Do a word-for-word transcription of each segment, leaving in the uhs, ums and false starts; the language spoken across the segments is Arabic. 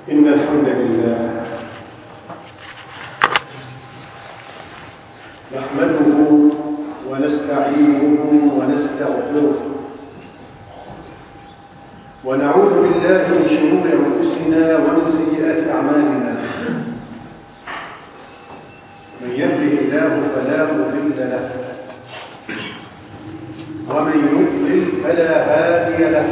إن الحمد لله نحمده ونستعينه ونستغفره ونعوذ بالله من شرور أنفسنا ومن سيئات أعمالنا. من يهده الله فلا مضل له ومن يضلل فلا هادي له.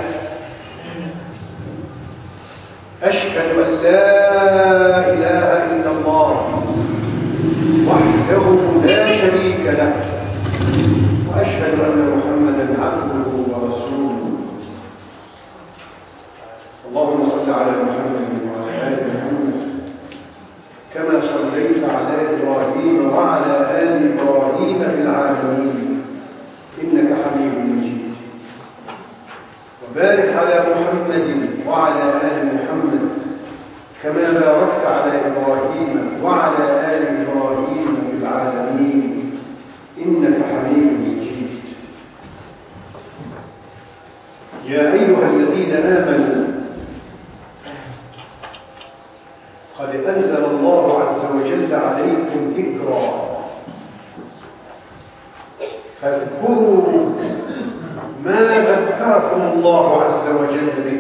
أشهد أن لا إله إلا الله وحده لا شريك له، وأشهد أن محمدا عبده ورسوله. اللهم صل على محمد وعلى آل محمد كما صليت على إبراهيم وعلى آل إبراهيم في العالمين إنك حميد مجيد. وبارك على محمد وعلى آل محمد كما باركت على إبراهيم وعلى آل إبراهيم في العالمين إنك حميد مجيد. يا أيها الذين آمنوا قد أنزل الله عز وجل عليكم ذكرا فاذكروا ما ذكركم الله عز وجل به،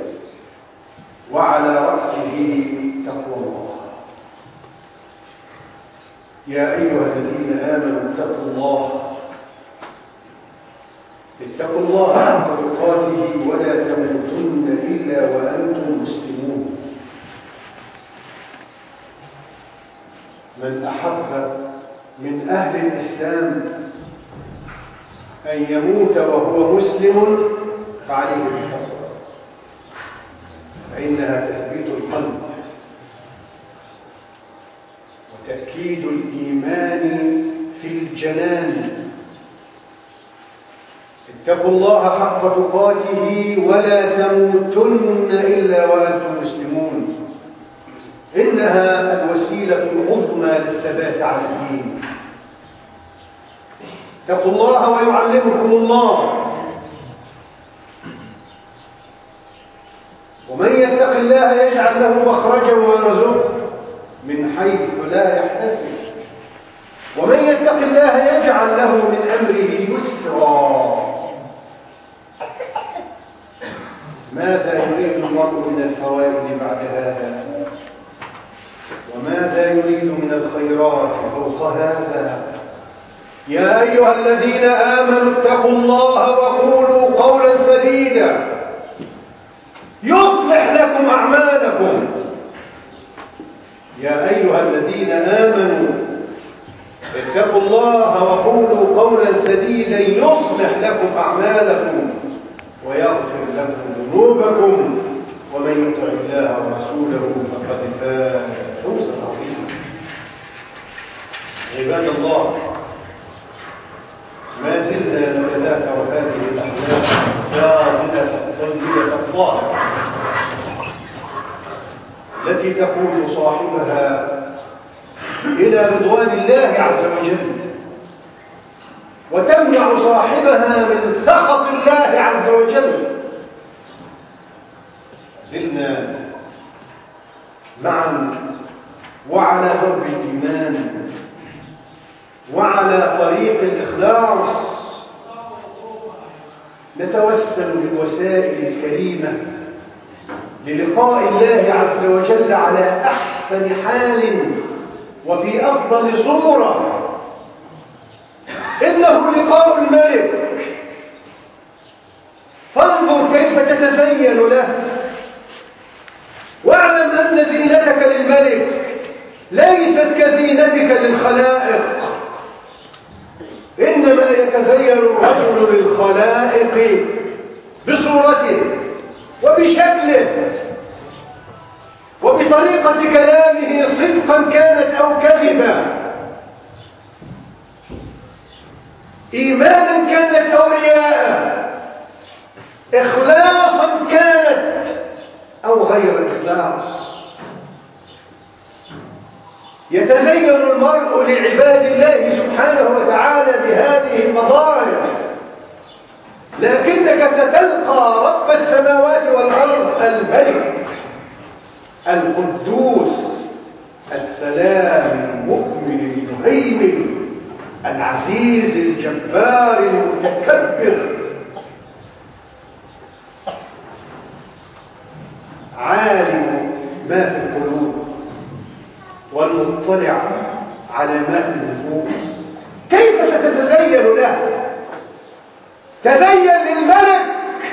وعلى رأسه تقوى الله. يا أيها الذين آمنوا اتقوا الله اتقوا الله حق تقاته ولا تموتن إلا وأنتم مسلمون. من أحب من أهل الإسلام أن يموت وهو مسلم فعليه بالتقوى، فإنها تثبيت القلب وتأكيد الإيمان في الجنان. اتقوا الله حق تقاته ولا تموتن إلا وأنتم مسلمون. إنها الوسيلة العظمى للثبات على الدين. اتقوا الله ويعلمكم الله. ومن يتق الله يجعل له مخرجا ويرزقه من حيث لا يحتسب، ومن يتق الله يجعل له من أمره يسرا. ماذا يريد المرء من الفوائد بعد هذا؟ وماذا يريد من الخيرات فوق هذا؟ يا أيها الذين آمنوا اتقوا الله وقولوا قولا سديدا يصلح لكم أعمالكم. يا أيها الذين آمنوا اتقوا الله وقولوا قولا سديدا يصلح لكم أعمالكم ويغفر لكم ذنوبكم، ومن يطع الله ورسوله فقد فاز فوزا عظيما. عباد الله، ما زلنا نتذاكر هذه الأحداث الفاضلة الطاهرة التي تقود صاحبها إلى رضوان الله عز وجل وتمنع صاحبها من سخط الله عز وجل. زلنا معا وعلى درب الإيمان وعلى طريق الإخلاص نتوسل بالوسائل الكريمة للقاء الله عز وجل على أحسن حال وفي أفضل صورة. إنه لقاء الملك، فانظر كيف تتزين له، واعلم أن زينتك للملك ليست كزينتك للخلائق، إنما يتزين الرجل للخلائق بصورته وبشكله وبطريقة كلامه صدقا كانت أو كذبا، إيمانا كانت أو رياء، إخلاصا كانت أو غير إخلاص. يتزين المرء لعباد الله سبحانه وتعالى بهذه المظاهر، لكنك ستلقى رب السماوات والأرض الملك القدوس السلام المؤمن المهيمن العزيز الجبار المتكبر، عالم ما في القلوب والمطلع على ما في النفوس. كيف ستتزين له؟ تزين للملك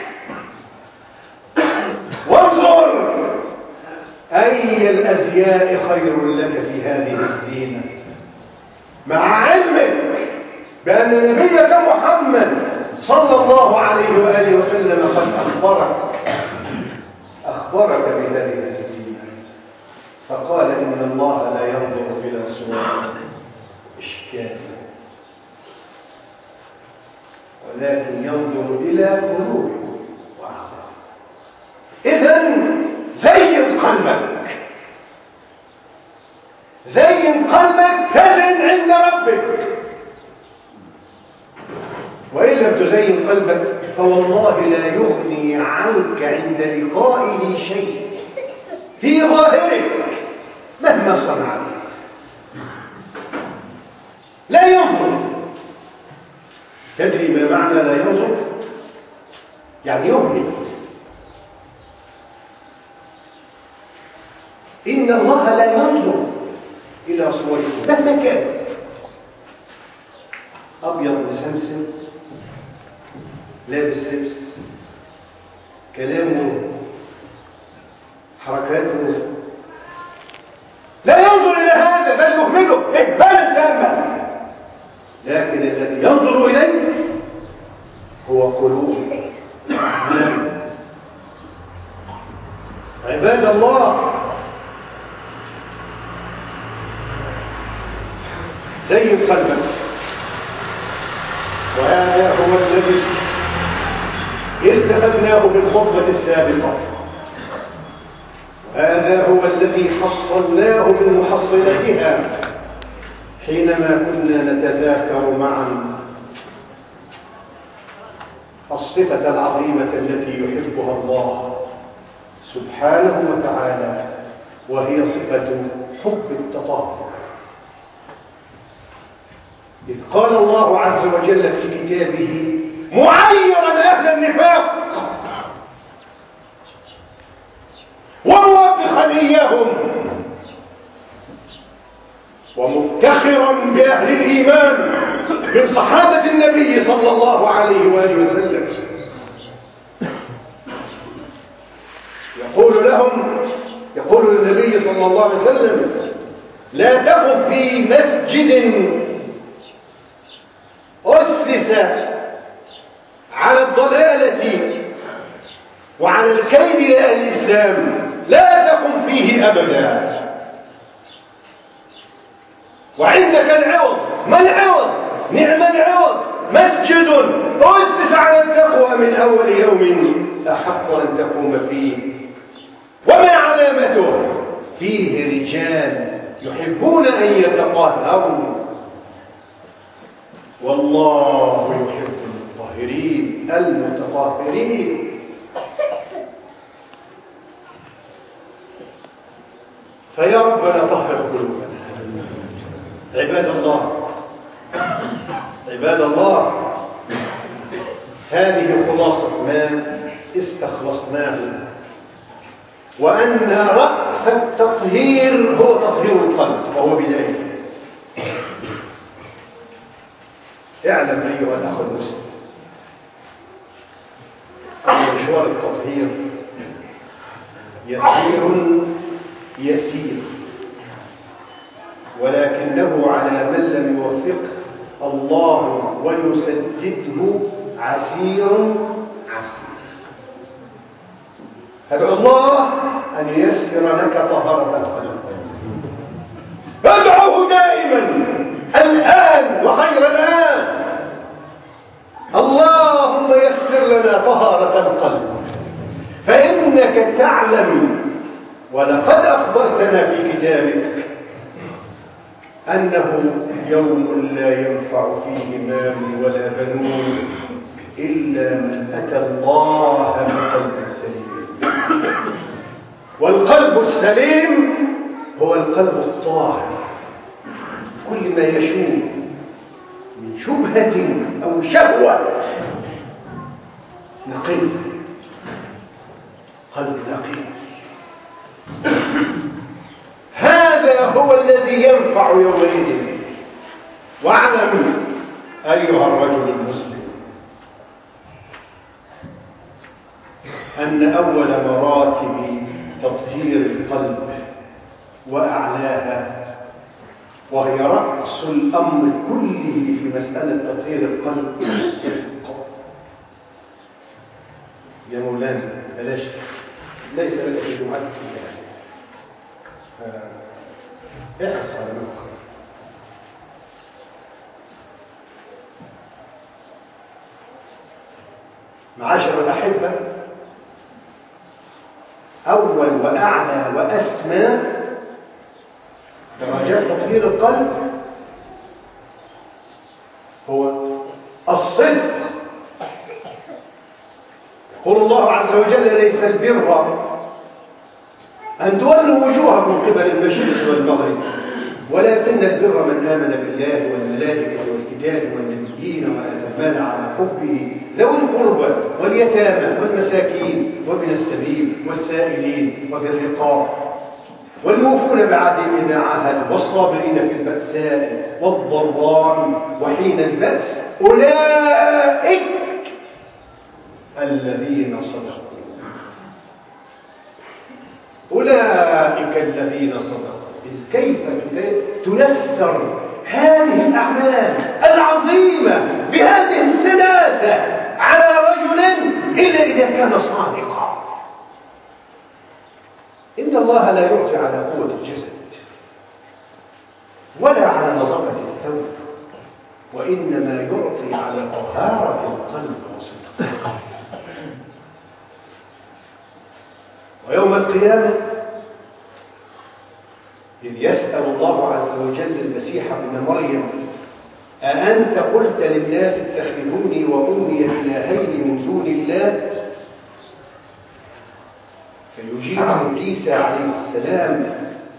وانظر أي الأزياء خير لك في هذه الزينة، مع علمك بأن نبيك محمد صلى الله عليه وآله وسلم قد أخبرك أخبرك بهذه الزينة، فقال إن الله لا ينظر إلى صور إشكال ولكن ينظر إلى قلوبكم وأعمالكم. إذن زين قلبك، زين قلبك تزن عند ربك، وإن لم تزين قلبك فوالله لا يغني عنك عند لقائه شيء في ظاهرك مهما صنعت. لا ينظر. تدري ما معنى لا ينظر؟ يعني يهمل. إن الله لا ينظر إلى صوركم مهما كان، أبيض مسمسم لابس لبس، كلامه، حركاته، لا ينظر إلى هذا بل يهمله إهمالا تاما. لكن الذي ينظر إليه هو قلوب عباد الله. زين قلبك، وهذا هو الذي استفدناه بالخطبة السابقة، هذا هو الذي حصلناه من محصلتها حينما كنا نتذاكر معا الصفة العظيمة التي يحبها الله سبحانه وتعالى، وهي صفة حب التطهر. إذ قال الله عز وجل في كتابه معيرا أهل النفاق وموبخا إياهم ومفتخرا بأهل الإيمان من صحابة النبي صلى الله عليه وآله وسلم، يقول لهم يقول للنبي صلى الله عليه وسلم: لا تقم في مسجد أسس على الضلالة وعلى الكيد لأهل الإسلام لا تقم فيه أبدا. وعندك العوض. ما العوض؟ نعم العوض، مسجد أسس على التقوى من أول يوم أحق أن تقوم فيه. وما علامته؟ فيه رجال يحبون أن يتطهروا والله يحب المطهرين المتطهرين. فيا ربنا طهر قلوبنا. عباد الله عباد الله هذه خلاصة ما استخلصناه، وأن رأس التطهير هو تطهير القلب وهو بداية. اعلم أيها الأخ المسلم أن مشوار التطهير يسير يسير، ولكنه على من لم يوفقه الله ويسدده عسير عسير. فادعو الله أن ييسر لك طهارة القلب. ادعوه دائما الآن وخير الآن: اللهم يسر لنا طهارة القلب، فإنك تعلم ولقد أخبرتنا في كتابك أنه يوم لا ينفع فيه مال ولا بنون إلا من أتى الله بقلب سليم. والقلب السليم هو القلب الطاهر، كل ما يشوب من شبهة أو شهوة نقي، قلب نقي. هذا هو الذي ينفع يومئذ. واعلم أيها الرجل المسلم أن أول مراتب تطهير القلب وأعلاها، وهي رأس الأمر كله في مسألة تطهير القلب، الصدق. يا مولانا بلاش، ليس لك في جمعتك احرص على نفسك. معاشر الأحبة، أول وأعلى وأسمى درجات تطهير القلب هو الصدق. يقول الله عز وجل: ليس البر أن تولوا وجوهكم من قبل المشرق والمغرب، ولكن البر من آمن بالله والملائكة والكتاب والنبيين وآتى المال على حبه ذوي القربى واليتامى والمساكين وابن السبيل والسائلين وفي الرقاب والموفون بعهدهم إذا عاهدوا والصابرين في البأساء والضراء وحين البأس، أولئك الذين صدقوا. أولئك الذين صدقوا. إذ كيف تيسر هذه الأعمال العظيمة بهذه السلاسة على رجل إلا إذا كان صادقا؟ إن الله لا يعطي على قوة الجسد ولا على نظافة الثوب، وإنما يعطي على طهارة القلب وصدقه. ويوم القيامة إذ يسأل الله عز وجل المسيح ابن مريم: أأنت قلت للناس اتخذوني وأمي إلهين من دون الله؟ فيجيب عيسى عليه السلام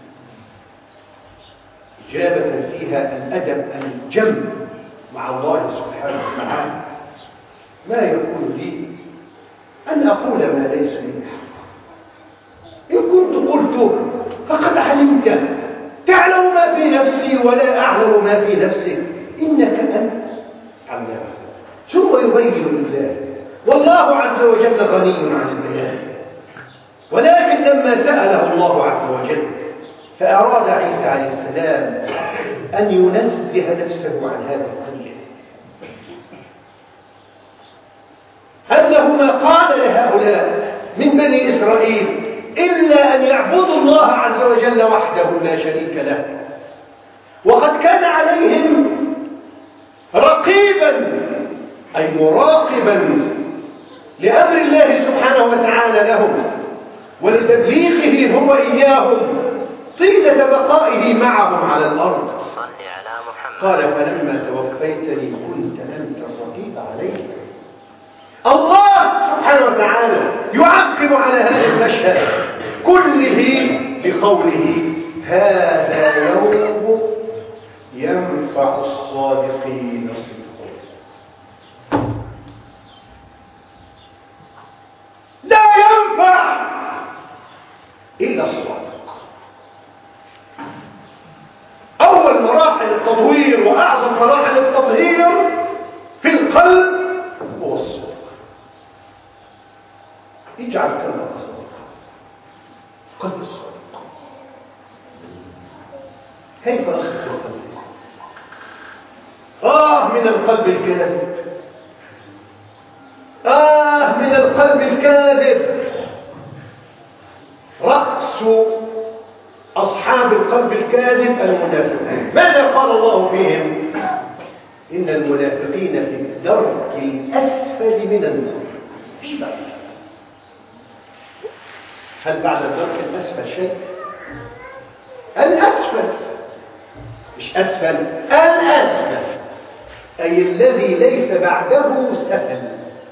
إجابة فيها الأدب الجم مع الله سبحانه وتعالى: ما يكون لي أن أقول ما ليس لي بحق، إن كنت قلته فقد علمت، تعلم ما في نفسي ولا أعلم ما في نفسك، إنك أنت علام. ثم يبين الله، والله عز وجل غني عن البيان. ولكن لما سأله الله عز وجل فأراد عيسى عليه السلام أن ينزه نفسه عن هذا كله، أنه ما قال لهؤلاء من بني إسرائيل إلا أن يعبدوا الله عز وجل وحده لا شريك له، وقد كان عليهم رقيبا أي مراقبا لأمر الله سبحانه وتعالى لهم ولتبليغه هو إياهم طيلة بقائه معهم على الأرض. قال: فلما توفيتني كنت أنت الرقيب عليهم. الله سبحانه وتعالى يعقب على هذا المشهد كله بقوله: هذا يوم ينفع الصادقين صدقهم. لا ينفع إلا الصادق. أول مراحل التطوير وأعظم مراحل التطهير في القلب هو الصدق. اجعل كلمة صدق، قلب الصدق. كيف نصدق القلب؟ آه من القلب الكاذب، آه من القلب الكاذب. رأس أصحاب القلب الكاذب المنافقون. ماذا قال الله فيهم؟ إن المنافقين في الدرك الأسفل من النار. في بعد. هل بعد الدرك الأسفل شيء؟ الأسفل مش أسفل، الأسفل أي الذي ليس بعده سفل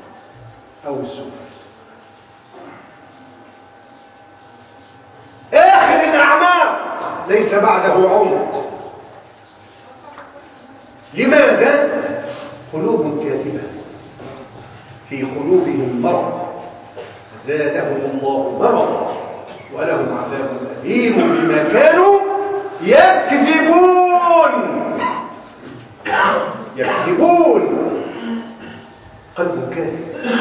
أو سفل. ليس بعده عمق. لماذا؟ قلوب كاذبة في قلوبهم مرض زادهم الله مرضا ولهم عذاب أليم بما كانوا يكذبون. يكذبون، قلب كاذب.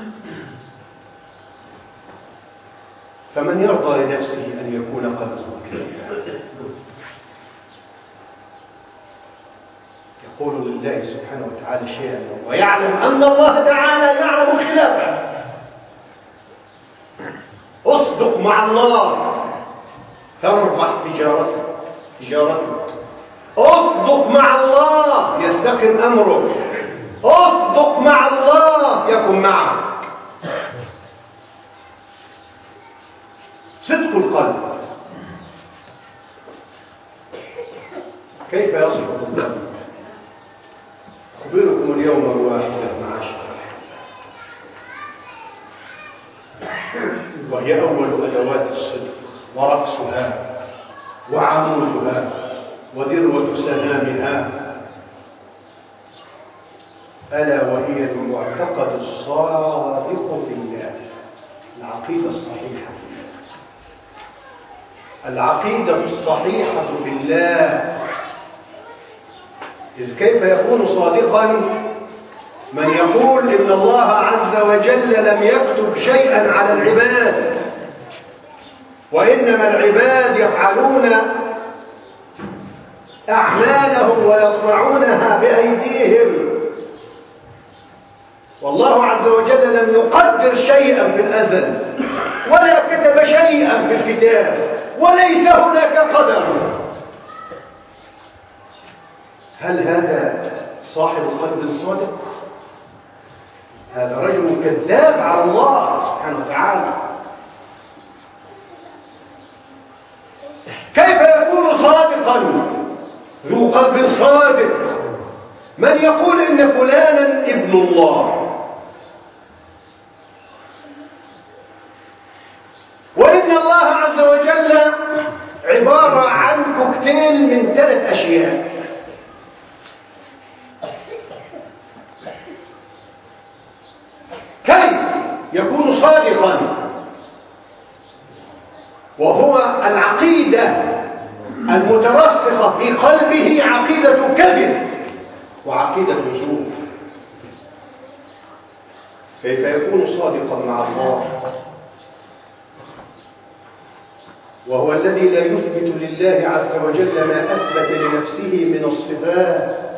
فمن يرضى لنفسه أن يكون قلبه كاذبا؟ يقول لله سبحانه وتعالى شيئا ويعلم أن الله تعالى يعلم خلافه. اصدق مع الله تربح تجارتك تجارتك اصدق مع الله يستقم أمرك. اصدق مع الله يكن معك. صدق القلب. كيف يصدق القلب؟ أخبركم اليوم الواحدة معاشر، وهي أول أدوات الصدق ورأسها وعمودها وذروة سهامها، ألا وهي المعتقد الصادق في الله، العقيدة الصحيحة. العقيدة الصحيحة في الله. إذ كيف يكون صادقا من يقول إن الله عز وجل لم يكتب شيئا على العباد، وإنما العباد يفعلون أعمالهم ويصنعونها بأيديهم، والله عز وجل لم يقدر شيئا في الأزل ولا كتب شيئا في الكتاب وليس هناك قدر. هل هذا صاحب القلب الصادق؟ هذا رجل كذاب على الله سبحانه وتعالى. كيف يكون صادقا ذو قلب صادق من يقول إن فلانا ابن الله، وإن الله عز وجل عبارة عن كوكتيل من ثلاث أشياء؟ كيف يكون صادقا وهو العقيدة المترسخة في قلبه عقيدة كذب وعقيدة زور؟ كيف يكون صادقا مع الله وهو الذي لا يثبت لله عز وجل ما أثبت لنفسه من الصفات،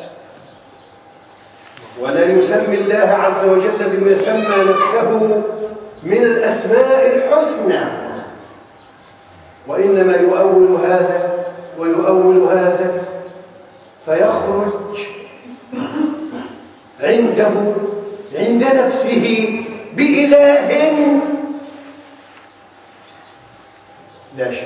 ولا يسمي الله عز وجل بما سمى نفسه من الأسماء الحسنى، وإنما يؤول هذا ويؤول هذا فيخرج عنده عند نفسه بإله لا شك.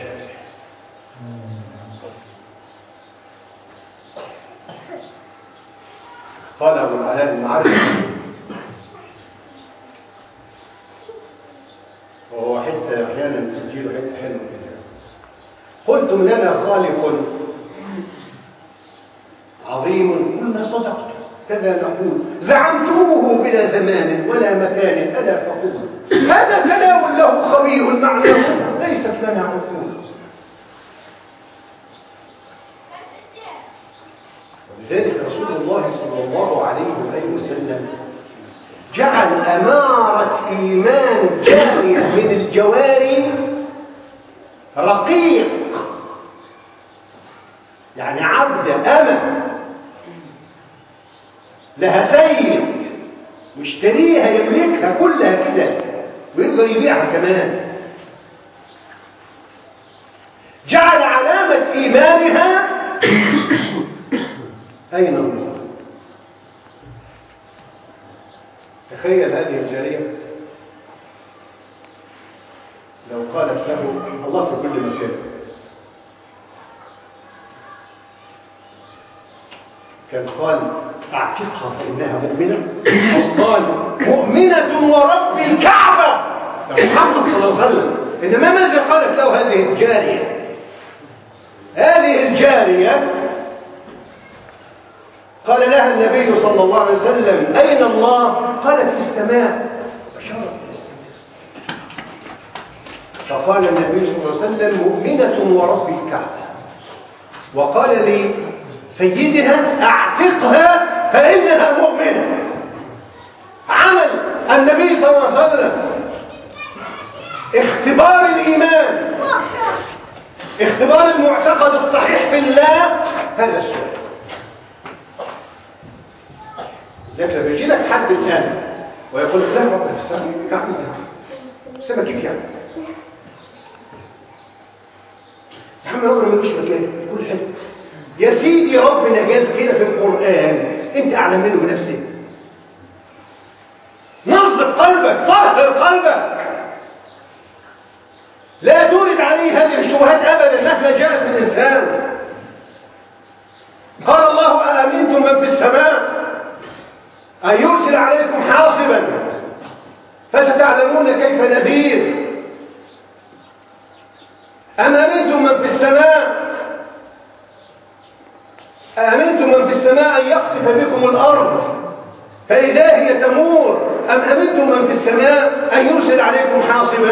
قال أبو العلاء المعرفي وهو حتى أحيانا تسجيله حتى حلو كده: قلتم لنا خالق عظيم قلنا صدقت، كذا نقول زعمتموه بلا زمان ولا مكان ألا فقول هذا كلام له خبير المعنى ليست لنا عقول. ولذلك رسول الله صلى الله عليه وآله وسلم جعل أمارة إيمان جارية من الجواري رقيق، يعني عبد أمة لها سيد مشتريها يملكها كلها كده ويقدر يبيعها كمان. جعل علامة إيمانها أين الله؟ تخيل هذه الجارية لو قالت له الله في كل مكان، كان قال أعتقها فإنها مؤمنة، أو قال مؤمنة ورب الكعبة محمد صلى الله عليه وسلم. إنما ماذا قالت له هذه الجارية؟ هذه الجارية قال لها النبي صلى الله عليه وسلم أين الله؟ قالت في السماء. فشارت إلى السماء. فقال النبي صلى الله عليه وسلم مؤمنة ورب الكعبة. وقال لي سيدها اعتقها فإنها مؤمنة. عمل النبي صلى الله عليه وسلم اختبار الإيمان، اختبار المعتقد الصحيح في الله، هذا السؤال. ذاك لما يجي لك حد الآن ويقول لك لا ربنا في السماء يعني السماء كيف يعني؟ يا عم ربنا ملوش مكان كل حته. يا سيدي ربنا جاز كده في القرآن، انت اعلم منه بنفسك. نظف قلبك، طهر قلبك، لا تورد عليه هذه الشبهات ابدا مهما جاءت من انسان. قال الله أأمنتم من في السماء أن يرسل عليكم حاصبا فستعلمون كيف نذير. أم أمنتم من في السماء أأمنتم من في السماء أن يخسف بكم الأرض فإذا هي تمور أم أمنتم من في السماء أن يرسل عليكم حاصبا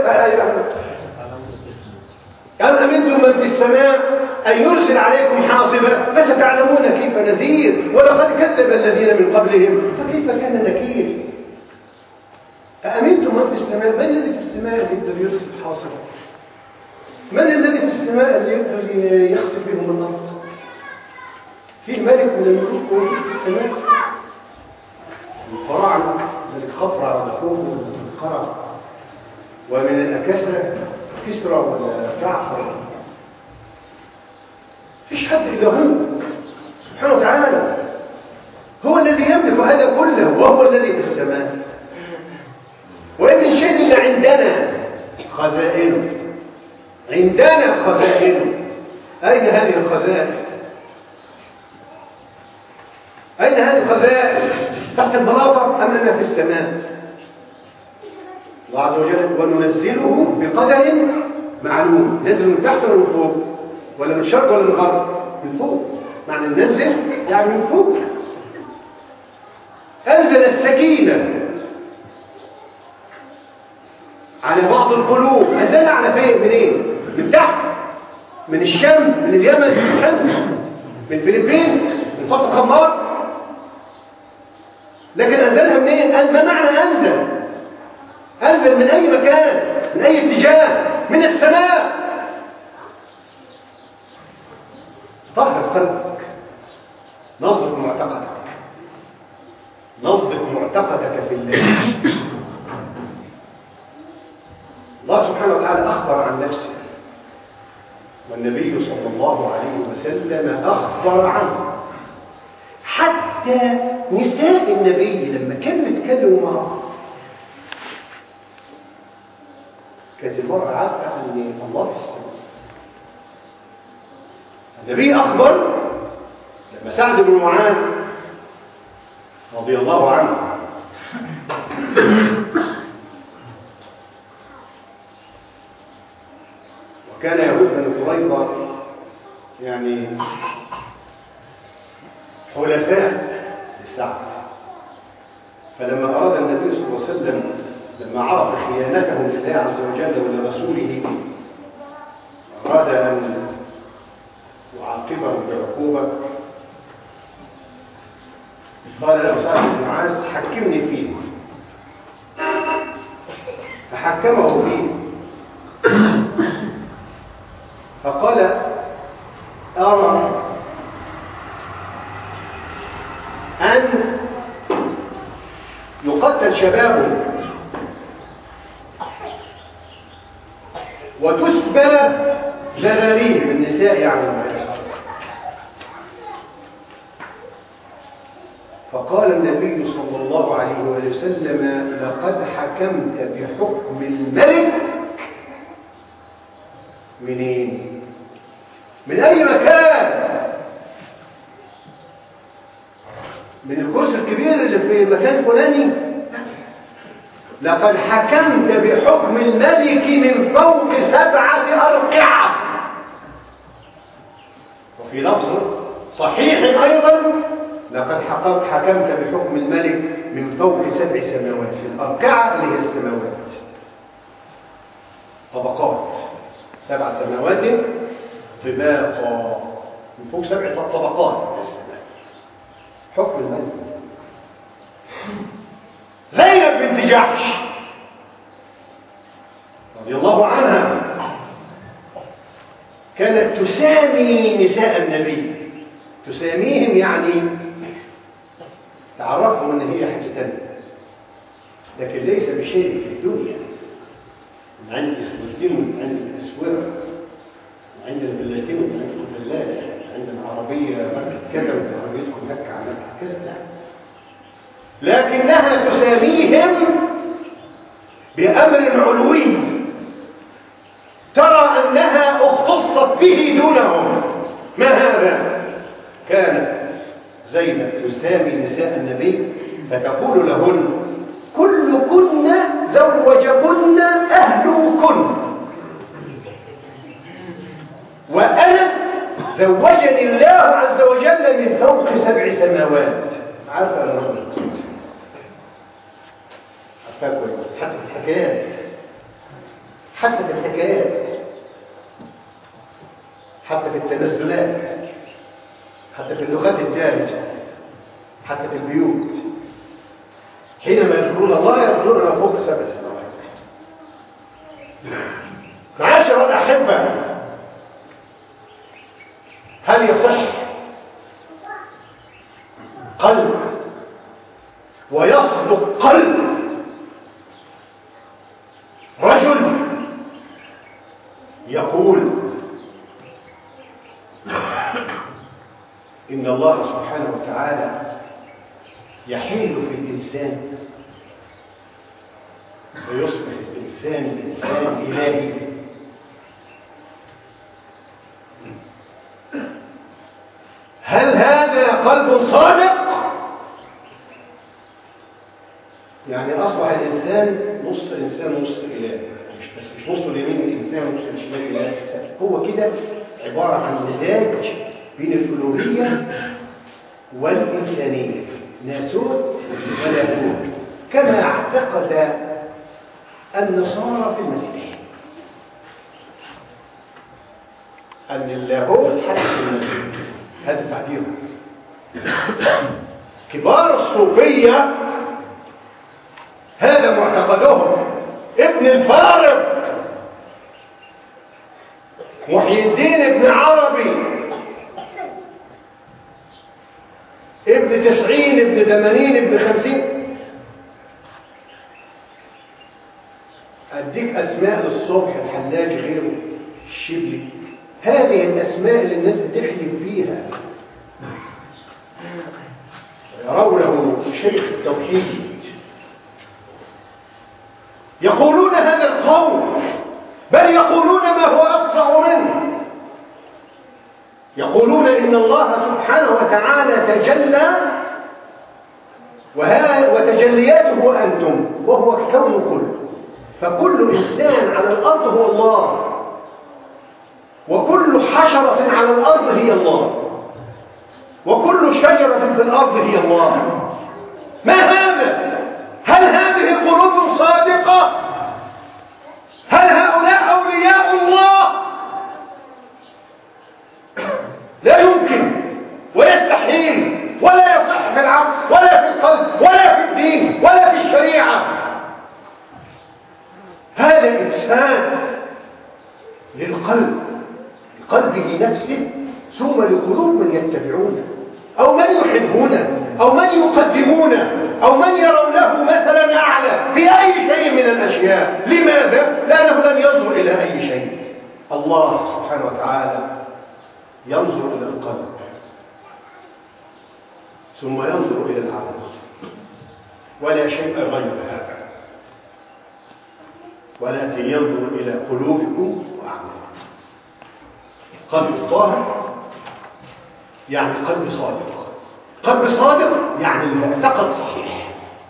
أم أمنتم من في السماء أن يرسل عليكم حاصبا فستعلمون كيف نذير. ولقد كذب الذين من قبلهم فكيف كان نكير. أأمنتم من في السماء؟ من الذي في السماء اللي يقدر يرسل حاصبا؟ من الذي في السماء اللي يقدر يخسف بهم الأرض؟ في ملك من الملوك موجود في السماء، الفراعنة ملك خفرع ودحوم والقرع، ومن الأكاسرة كسرى ولا جعفر. فيش حد إلا هو سبحانه وتعالى، هو الذي يملك هذا كله وهو الذي في السماء. وإن من شيء إلا عندنا خزائنه، عندنا خزائنه. أين هذه الخزائن؟ أين هذه الخزائن؟ تحت البلاطة أم أنها في السماء؟ الله عز وجل وننزله بقدر معلوم. نزل من تحت ولا من فوق؟ ولا من الشرق ولا من الغرب؟ من فوق. معنى ننزل يعني من فوق. أنزل السكينة على بعض القلوب. أنزلها على فين؟ منين؟ من تحت، من الشام، من اليمن، من الحمص، من الفلبين، من صف الخمار. لكن أنزلها منين؟ ما معنى أنزل؟ أنزل من أي مكان، من أي اتجاه؟ من السماء. طهر قلبك، نظف معتقدك، نظف معتقدك في الله. الله سبحانه وتعالى أخبر عن نفسه، والنبي صلى الله عليه وسلم أخبر عنه. حتى نساء النبي لما كانوا يتكلموا معه كانت المرأة عارفة أن الله في السماء. النبي أخبر لما سعد بن معاذ رضي الله عنه وكان يهود بن قريظة يعني حلفاء لسعد. فلما أراد النبي صلى الله عليه وسلم لما عرف خيانته لله عز وجل ولرسوله أراد أن يعاقبه بعقوبة، قال له سعد بن معاذ حكمني فيه. فحكمه فيه فقال أرى أن يقتل شبابه وتسبى جراريهم النساء يعني. فقال النبي صلى الله عليه وسلم لقد حكمت بحكم الملك. منين؟ من أي مكان؟ من الكرسي الكبير اللي في مكان فلاني؟ لقد حكمت بحكم الملك من فوق سبعة أرقعة. وفي لفظ صحيح أيضا لقد حكمت بحكم الملك من فوق سبع سماوات في الأركعة اللي هي السماوات طبقات سبع سماوات طباقا من فوق سبع طبقات حكم الملك. زينب بنت جحش رضي الله عنها كانت تسامي نساء النبي، تساميهم يعني تعرفهم ان هي حاجه ثانيه، لكن ليس بشيء في الدنيا. من عند اسودين ومن عند الاسوره، من عند البلاتين ومن عند الثلاجه، عند العربيه مكه كذا وعربيتكم مكه على مكه كذا، لا، لكنها تساميهم بامر علوي ترى أنها اختصت به دونهم. ما هذا؟ كانت زينب تسامي نساء النبي فتقول لهن كلكن زوجكن أهلكن، وأنا زوجني الله عز وجل من فوق سبع سماوات. عارفة ولا لا؟ عارفة كويس. حتى في الحكايات حتى في الحكايات حتى في التنزلات حتى في اللغات الدارجة حتى في البيوت حينما يذكرون الله يذكرون فوق سبع سماوات. معاشر الأحبة، هل يصح قلب ويصدق قلب رجل يقول إن الله سبحانه وتعالى يحل في الإنسان ويصبح الإنسان إنسان إلهي؟ هل هذا قلب صادق؟ يعني أصبح الإنسان نص إنسان ونص إله، مش بس مش نص اليمين الإنسان ونص الشمال إله، هو كده عبارة عن مزاج بين الألوهية والإنسانية، ناسوت ولاهوت، كما اعتقد النصارى في المسيح أن اللاهوت حدث المسيح. هذا تعبيرهم. كبار الصوفية هذا معتقدهم. ابن الفارض محي الدين ابن عربي ابن تسعين ابن ثمانين ابن خمسين، أديك أسماء للصبح، الحلاج غيره، الشبلي، هذه الأسماء اللي الناس بتحلم بيها يرونه شيخ التوحيد. يقولون هذا القول، بل يقولون ما هو أفظع منه. يقولون إن الله سبحانه وتعالى تجلى وتجلياته أنتم، وهو الكون كله، فكل إنسان على الأرض هو الله، وكل حشرة على الأرض هي الله، وكل شجرة في الأرض هي الله. ما هذا؟ هل هذه قلوب صادقة؟ هل هؤلاء أولياء الله؟ لا يمكن ويستحيل ولا يصح في العقل ولا في القلب ولا في الدين ولا في الشريعة. هذا إفساد للقلب، لقلبه نفسه، ثم لقلوب من يتبعونه أو من يحبونه أو من يقدمونه أو من يرونه مثلا أعلى في أي شيء من الأشياء. لماذا؟ لأنه لن ينظر إلى أي شيء. الله سبحانه وتعالى ينظر إلى القلب ثم ينظر إلى العمل، ولا شيء غير هذا، ولكن ينظر إلى قلوبكم وأعمالكم. قلب طاهر يعني قلب صادق، قلب صادق يعني المعتقد صحيح.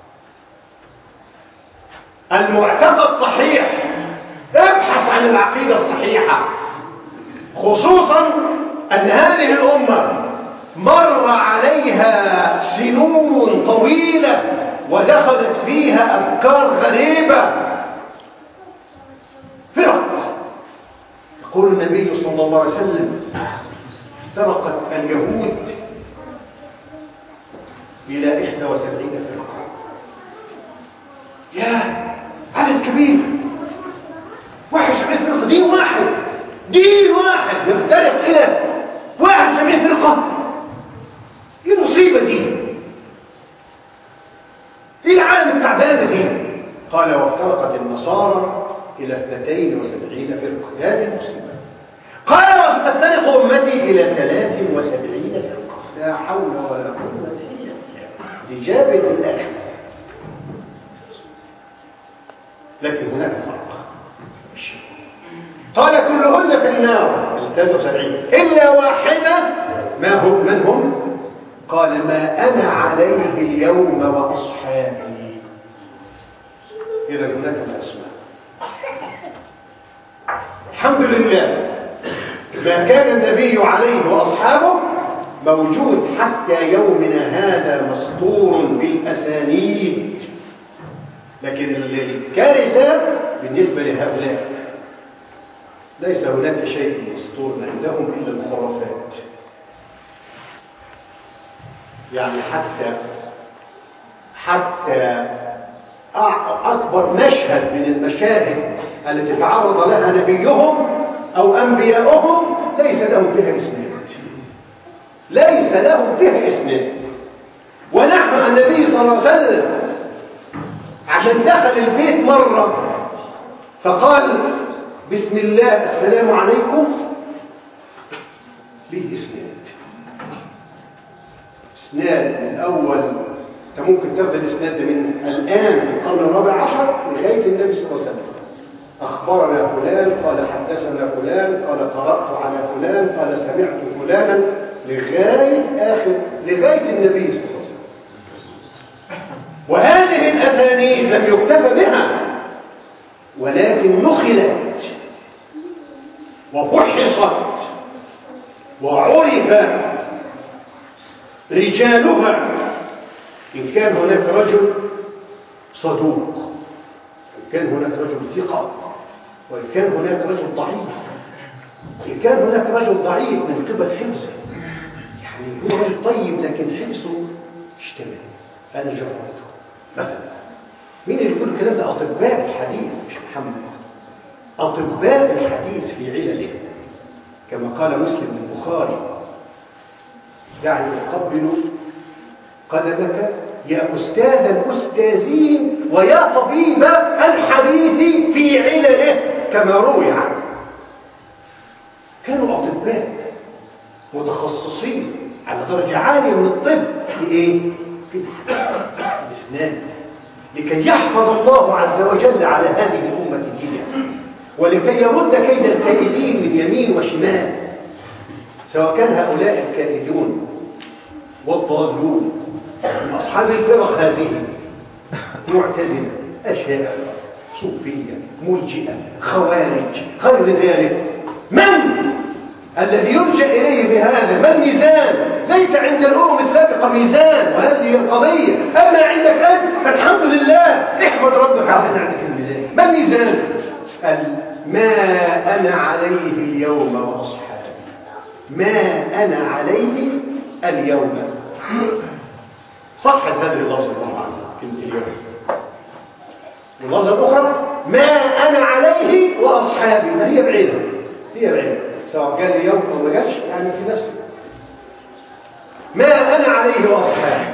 المعتقد صحيح، ابحث عن العقيدة الصحيحة، خصوصا أن هذه الأمة مر عليها سنون طويلة ودخلت فيها أفكار غريبة فرق. يقول النبي صلى الله عليه وسلم فرقت اليهود إلى إحدى وسبعين فرقة. يا عدد كبير، واحد وسبعين فرقة، دين واحد دين واحد يفترق إلى واحد وسبعين فرقة. إيه المصيبة دي؟ إيه العالم التعبانة دي؟ قال وافترقت النصارى إلى اثنتين وسبعين فرقة. هذه المصيبة. قال وستفترق أمتي إلى ثلاث وسبعين فرقة. لا حول ولا قوة إلا بالله. دي جابت الآخر. لكن هناك فرق. قال كلهن في النار ثلاث وسبعين إلا واحدة. ما هم؟ من هم؟ قال ما أنا عليه اليوم وأصحابي. إذا هناك الأسماء. الحمد لله ما كان النبي عليه وأصحابه موجود حتى يومنا هذا مسطور بالأسانيد. لكن الكارثة بالنسبة لهؤلاء ليس هناك شيء مسطور عندهم إلا الخرافات. يعني حتى حتى أكبر مشهد من المشاهد التي تعرض لها نبيهم أو أنبياؤهم ليس لهم فيها إسناد. ليس لهم فيها إسناد. ونحن النبي صلى الله عليه وسلم عشان دخل البيت مرة فقال بسم الله السلام عليكم، ليه إسناد. إسناد من أول. أنت ممكن تاخذ الإسناد من الآن في القرن الرابع عشر لغاية النبي صلى الله عليه وسلم. أخبرنا فلان، قال حدثنا فلان، قال قرأت على فلان، قال سمعت فلانا، لغاية آخر لغاية النبي صلى الله عليه وسلم. وهذه الأسانيد لم يكتفى بها ولكن نخلت وفحصت وعرف رجالها. إن كان هناك رجل صدوق، إن كان هناك رجل ثقة، وإن كان هناك رجل ضعيف، إن كان هناك رجل ضعيف من قبل حفظه، يعني هو رجل طيب لكن حفظه اشتبه. أنا جربته مثلا. مين اللي يقول الكلام ده؟ أطباء الحديث مش محمد. أطباء الحديث في علله كما قال مسلم البخاري يعني يقبل قدمك يا أستاذ الأستاذين ويا طبيب الحديث في علله كما روي عنه. كانوا أطباء متخصصين على درجة عالية من الطب في إيه؟ في الإسناد، لكي يحفظ الله عز وجل على هذه الأمة دينها، ولكي يرد كيد الكائدين من يمين وشمال، سواء كان هؤلاء الكائدون والضالون من أصحاب الفرق هذه معتزلة، أشاعرة، صوفية، مرجئة، خوارج، غير ذلك. من الذي يرجع إليه بهذا؟ ما الميزان؟ ليس عند الأمم السابقة ميزان، وهذه القضية. أما عندك أنت الحمد لله، احمد ربك على أن عندك الميزان. ما الميزان؟ ما أنا عليه اليوم وأصحابي. ما أنا عليه اليوم. صحت هذه اللفظة طبعا كلمة اليوم. واللفظة الأخرى ما أنا عليه وأصحابي، ما هي بعيدة، هي بعيدة، سواء قال لي يوم أو ما قالش يعني في نفسي. ما أنا عليه وأصحابي.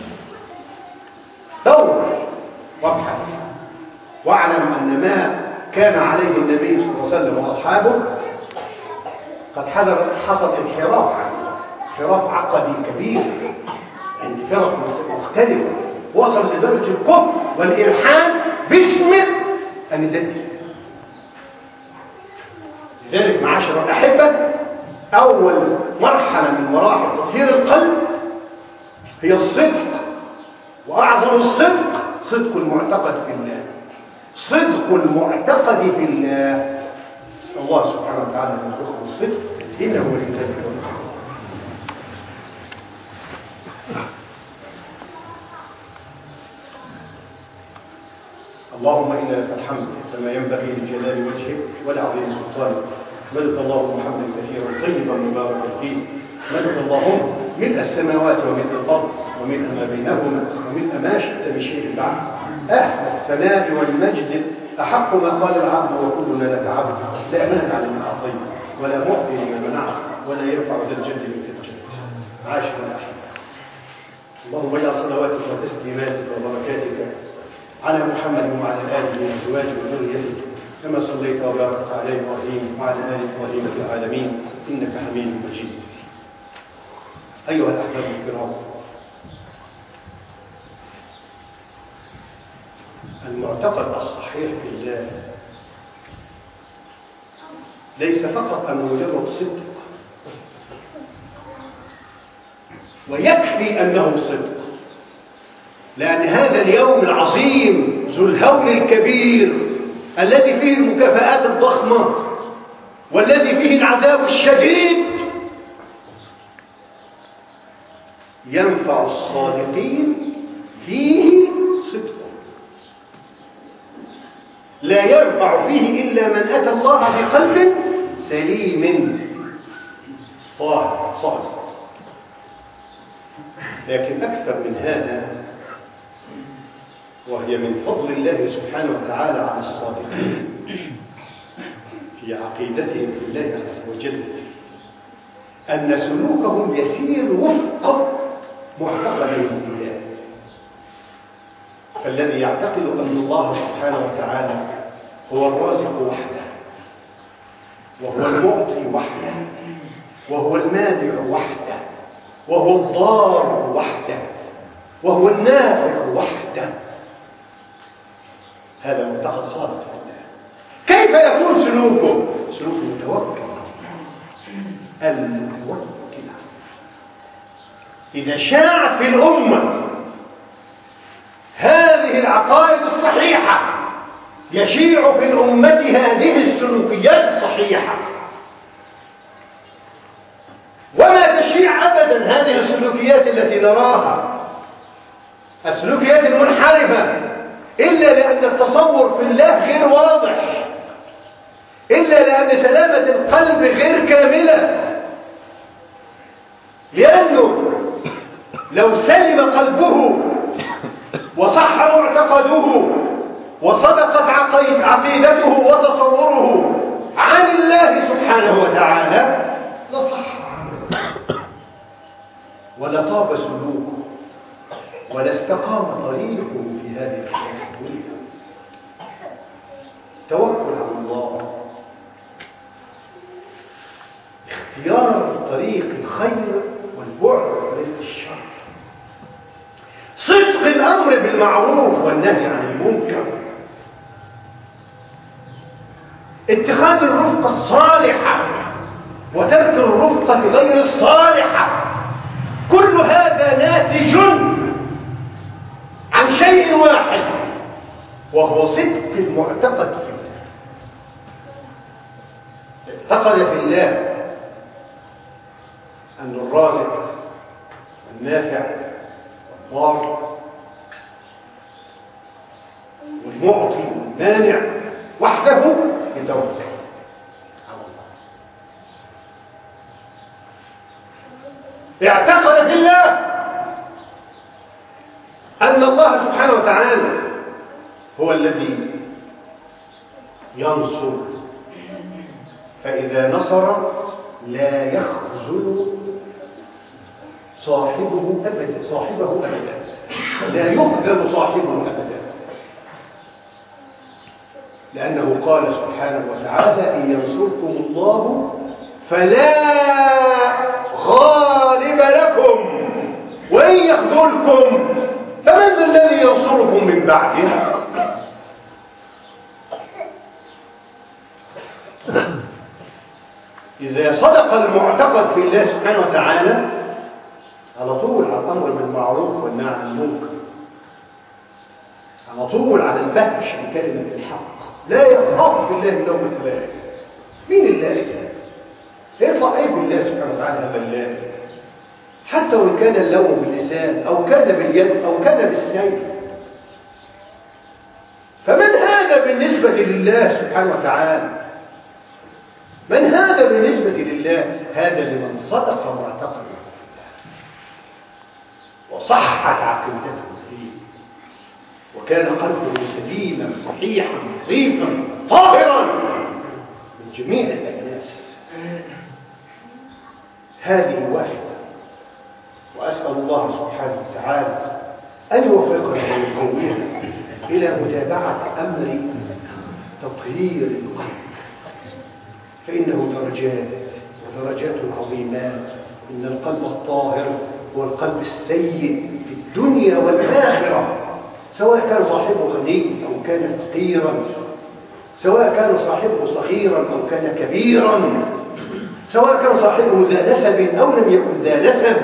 دور وابحث واعلم أن ما كان عليه النبي صلى الله عليه وسلم وأصحابه قد حصل انحراف انحراف عقدي كبير عند فرق مختلفة، وصل لدرجة الكفر والإلحاد باسم النداء. لذلك معاشر الأحبة أول مرحلة من مراحل تطهير القلب هي الصدق، وأعظم الصدق صدق المعتقد في الله. صدق المعتقد في الله. الله سبحانه وتعالى يرزقه الصدق إنه ولي ذلك. اللهم إنا لك الحمد كما ينبغي لجلال وجهك ولعظيم سلطانك. أحمدك اللهم حمدا كثيرا طيبا مباركا فيه. أحمدك اللهم ملء السماوات وملء الأرض وملء ما بينهما وملء ما شئت من شيء بعد. أهل الثناء والمجد أحق ما قال العبد وكلنا لك عبد. لا مانع لما أعطيت ولا معطي لما منعت ولا يرفع ذا الجد منك الجد. عاشر الأحمد. اللهم اجعل صلواتك وتسليماتك وبركاتك على محمد وعلى آله وأزواجه وذريته كما صليت وباركت على إبراهيم وعلى آل إبراهيم في العالمين إنك حميد مجيد. أيها الأحباب الكرام، المعتقد الصحيح في الله ليس فقط أنه مجرد صدق، ويكفي أنه صدق، لأن هذا اليوم العظيم ذو الهول الكبير الذي فيه المكافآت الضخمة والذي فيه العذاب الشديد ينفع الصادقين فيه صدق، لا ينفع فيه إلا من أتى الله بقلب سليم طاهر صادق. لكن أكثر من هذا، وهي من فضل الله سبحانه وتعالى على الصادقين في عقيدتهم في الله عز وجل، أن سلوكهم يسير وفق معتقدهم بالله. فالذي يعتقد أن الله سبحانه وتعالى هو الرازق وحده، وهو المعطي وحده، وهو المانع وحده، وهو الضار وحده، وهو النافع وحده، هذا معتقد صادق بالله. كيف يكون سلوكه؟ سلوك المتوكل المتوكل. إذا شاعت في الأمة هذه العقائد الصحيحة، يشيع في الأمة هذه السلوكيات الصحيحة، وما تشيع أبدا هذه السلوكيات التي نراها، السلوكيات المنحرفة، إلا لأن التصور في الله غير واضح، إلا لأن سلامة القلب غير كاملة. لأنه لو سلم قلبه وصح معتقده وصدقت عقيدته وتصوره عن الله سبحانه وتعالى لصح ولطاب سلوكه ولاستقام طريقه في هذه الحياة الدنيا. توكل على الله، اختيار طريق الخير والبعد عن طريق الشر، صدق الأمر بالمعروف والنهي عن المنكر، اتخاذ الرفقة الصالحة وترك الرفقة غير الصالحة. كل هذا ناتج عن شيء واحد، وهو صدق المعتقد في الله. اعتقد في الله أن الرازق والنافع والضار والمعطي والمانع وحده يتوكل على الله. اعتقد في الله أن الله سبحانه وتعالى هو الذي ينصر، فإذا نصر لا يخذل صاحبه أبدا صاحبه أبدا لا يخذل صاحبه أبدا، لأنه قال سبحانه وتعالى: إن ينصركم الله فلا غالب لكم وإن يخذلكم فمن ذا الذي ينصركم من بعده. إذا صدق المعتقد في الله سبحانه وتعالى على طول على الأمر بالمعروف والنهي عن المنكر، على طول على البهش بكلمة الحق، لا يخاف بالله لومة لائم. مين اللائم؟ يطلع ايه بالله سبحانه وتعالى هذا اللائم؟ حتى وإن كان اللوم باللسان أو كان باليد أو كان بالسيف. فمن هذا بالنسبة لله سبحانه وتعالى؟ من هذا بالنسبة لله؟ هذا لمن صدق معتقده وصحت عقيدته فيه وكان قلبه سليما صحيحا نظيفا طاهرا من جميع الأجناس. هذه واحدة، وأسأل الله سبحانه وتعالى أن يوفقنا ويقوينا إلى متابعة أمر تطهير القلب، فإنه درجات ودرجات عظيمات. إن القلب الطاهر هو القلب السيد في الدنيا والآخرة، سواء كان صاحبه غني أو كان فقيرا، سواء كان صاحبه صغيرا أو كان كبيرا، سواء كان صاحبه ذا نسب أو لم يكن ذا نسب.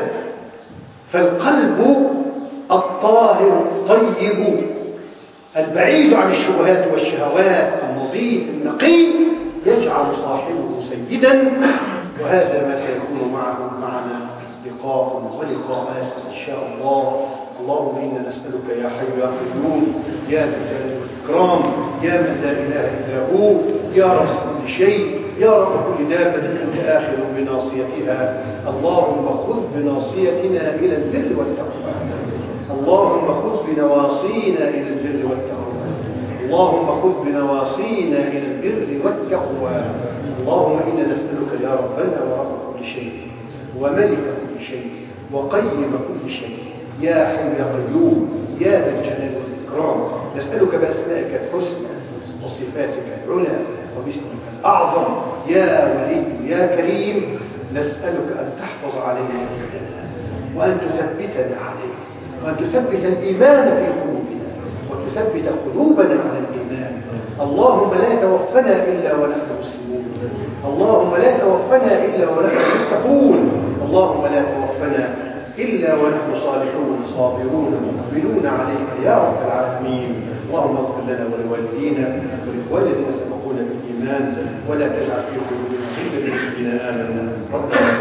فالقلب الطاهر الطيب البعيد عن الشبهات والشهوات النظيف النقي يجعل صاحبه سيدا. وهذا ما سيكون معه معنا لقاء ولقاءات إن شاء الله. اللهم إنا نسألك يا حي يا قيوم يا ذا الجلال والإكرام يا من لا إله إلا هو يا رب كل شيء يا رب كل دابة أنت آخذ بناصيتها. اللهم خذ بناصيتنا إلى البر والتقوى. اللهم خذ بنواصينا إلى البر والتقوى. اللهم خذ بنواصينا إلى البر والتقوى. اللهم إنا نسألك يا ربنا ورب كل شيء وملك كل شيء وقيم كل شيء يا حي يا قيوم يا ذا الجلال والإكرام، نسألك بأسمائك الحسنى وصفاتك العلى وباسمك الأعظم يا ولي يا كريم، نسألك أن تحفظ علينا وأن تثبتنا عليه وأن تثبت الإيمان في قلوبنا وتثبت قلوبنا على الإيمان. اللهم لا توفنا إلا ونحن مسلمون. اللهم لا توفنا إلا ونحن متقون. اللهم لا توفنا إلا ونحن صالحون صابرون مقبلون عليك يا رب العالمين. اللهم اغفر لنا ولوالدينا ولإخواننا الذين سبقونا بالإيمان ولا تجعل في قلوبنا غلا للذين آمنوا ربنا